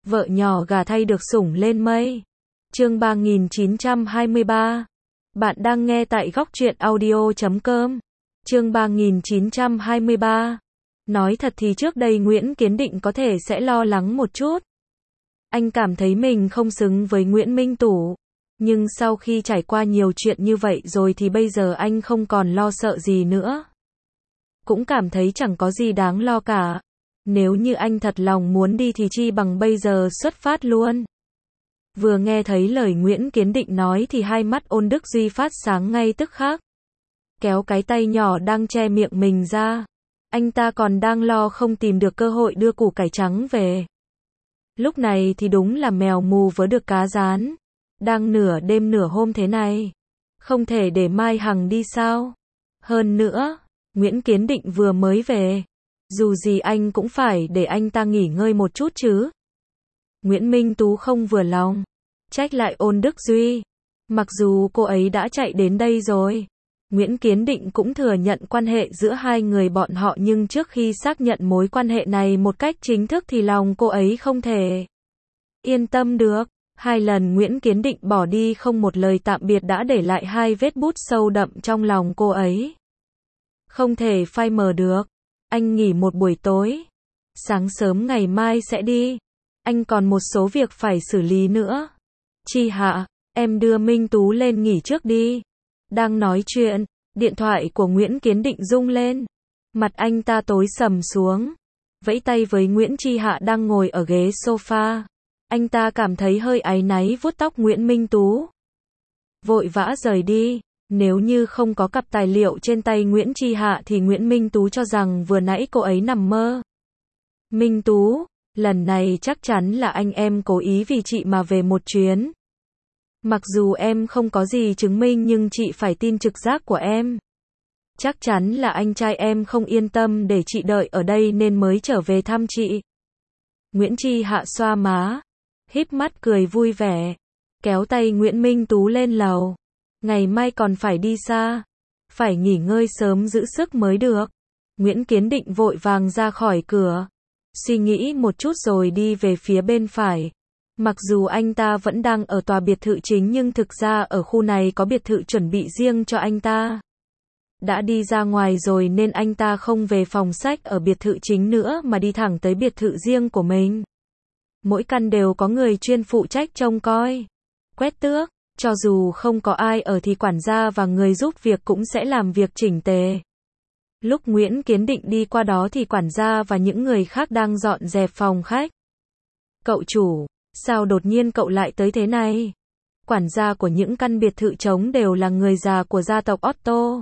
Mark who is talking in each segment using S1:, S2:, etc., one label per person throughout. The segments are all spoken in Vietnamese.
S1: Vợ nhỏ gà thay được sủng lên mây. Chương 3923. Bạn đang nghe tại góc truyện audio.com. Chương 3923. Nói thật thì trước đây Nguyễn Kiến Định có thể sẽ lo lắng một chút. Anh cảm thấy mình không xứng với Nguyễn Minh Tú. Nhưng sau khi trải qua nhiều chuyện như vậy rồi thì bây giờ anh không còn lo sợ gì nữa. Cũng cảm thấy chẳng có gì đáng lo cả. Nếu như anh thật lòng muốn đi thì chi bằng bây giờ xuất phát luôn. Vừa nghe thấy lời Nguyễn Kiến Định nói thì hai mắt Ôn Đức Duy phát sáng ngay tức khắc. Kéo cái tay nhỏ đang che miệng mình ra. Anh ta còn đang lo không tìm được cơ hội đưa củ cải trắng về. Lúc này thì đúng là mèo mù vớ được cá rán. Đang nửa đêm nửa hôm thế này. Không thể để Mai Hằng đi sao? Hơn nữa, Nguyễn Kiến Định vừa mới về. Dù gì anh cũng phải để anh ta nghỉ ngơi một chút chứ. Nguyễn Minh Tú không vừa lòng. Trách lại Ôn Đức Duy. Mặc dù cô ấy đã chạy đến đây rồi. Nguyễn Kiến Định cũng thừa nhận quan hệ giữa hai người bọn họ, nhưng trước khi xác nhận mối quan hệ này một cách chính thức thì lòng cô ấy không thể yên tâm được. Hai lần Nguyễn Kiến Định bỏ đi không một lời tạm biệt đã để lại hai vết bút sâu đậm trong lòng cô ấy. Không thể phai mờ được. Anh nghỉ một buổi tối. Sáng sớm ngày mai sẽ đi. Anh còn một số việc phải xử lý nữa. Chi Hạ, em đưa Minh Tú lên nghỉ trước đi. Đang nói chuyện, điện thoại của Nguyễn Kiến Định rung lên. Mặt anh ta tối sầm xuống. Vẫy tay với Nguyễn Chi Hạ đang ngồi ở ghế sofa. Anh ta cảm thấy hơi áy náy vuốt tóc Nguyễn Minh Tú. Vội vã rời đi. Nếu như không có cặp tài liệu trên tay Nguyễn Chi Hạ thì Nguyễn Minh Tú cho rằng vừa nãy cô ấy nằm mơ. Minh Tú, lần này chắc chắn là anh em cố ý vì chị mà về một chuyến. Mặc dù em không có gì chứng minh nhưng chị phải tin trực giác của em. Chắc chắn là anh trai em không yên tâm để chị đợi ở đây nên mới trở về thăm chị. Nguyễn Chi Hạ xoa má, híp mắt cười vui vẻ, kéo tay Nguyễn Minh Tú lên lầu. Ngày mai còn phải đi xa, phải nghỉ ngơi sớm giữ sức mới được. Nguyễn Kiến Định vội vàng ra khỏi cửa, suy nghĩ một chút rồi đi về phía bên phải. Mặc dù anh ta vẫn đang ở tòa biệt thự chính nhưng thực ra ở khu này có biệt thự chuẩn bị riêng cho anh ta. Đã đi ra ngoài rồi nên anh ta không về phòng khách ở biệt thự chính nữa mà đi thẳng tới biệt thự riêng của mình. Mỗi căn đều có người chuyên phụ trách trông coi, quét tước. Cho dù không có ai ở thì quản gia và người giúp việc cũng sẽ làm việc chỉnh tề. Lúc Nguyễn Kiến Định đi qua đó thì quản gia và những người khác đang dọn dẹp phòng khách. Cậu chủ, sao đột nhiên cậu lại tới thế này? Quản gia của những căn biệt thự trống đều là người già của gia tộc Otto.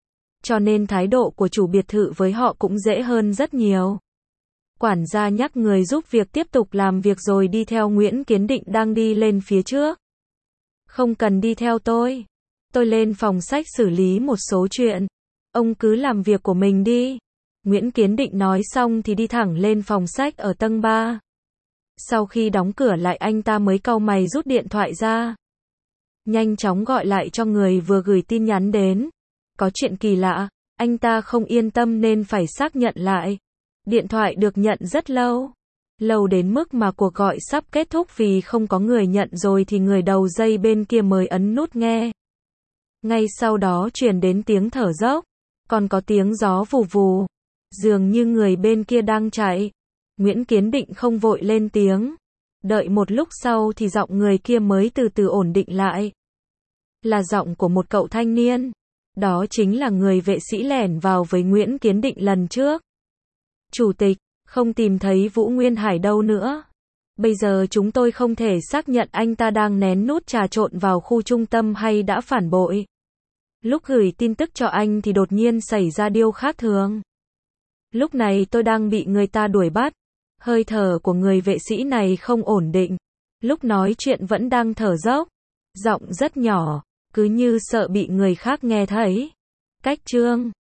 S1: Cho nên thái độ của chủ biệt thự với họ cũng dễ hơn rất nhiều. Quản gia nhắc người giúp việc tiếp tục làm việc rồi đi theo Nguyễn Kiến Định đang đi lên phía trước. Không cần đi theo tôi. Tôi lên phòng khách xử lý một số chuyện. Ông cứ làm việc của mình đi. Nguyễn Kiến Định nói xong thì đi thẳng lên phòng khách ở tầng 3. Sau khi đóng cửa lại anh ta mới cau mày rút điện thoại ra. Nhanh chóng gọi lại cho người vừa gửi tin nhắn đến. Có chuyện kỳ lạ, anh ta không yên tâm nên phải xác nhận lại. Điện thoại được nhận rất lâu. Lâu đến mức mà cuộc gọi sắp kết thúc vì không có người nhận rồi thì người đầu dây bên kia mới ấn nút nghe. Ngay sau đó truyền đến tiếng thở dốc, còn có tiếng gió vù vù. Dường như người bên kia đang chạy. Nguyễn Kiến Định không vội lên tiếng. Đợi một lúc sau thì giọng người kia mới từ từ ổn định lại. Là giọng của một cậu thanh niên. Đó chính là người vệ sĩ lẻn vào với Nguyễn Kiến Định lần trước. Chủ tịch, không tìm thấy Vũ Nguyên Hải đâu nữa. Bây giờ chúng tôi không thể xác nhận anh ta đang nén nút trà trộn vào khu trung tâm hay đã phản bội. Lúc gửi tin tức cho anh thì đột nhiên xảy ra điều khác thường. Lúc này tôi đang bị người ta đuổi bắt. Hơi thở của người vệ sĩ này không ổn định. Lúc nói chuyện vẫn đang thở dốc. Giọng rất nhỏ, cứ như sợ bị người khác nghe thấy. Cách chương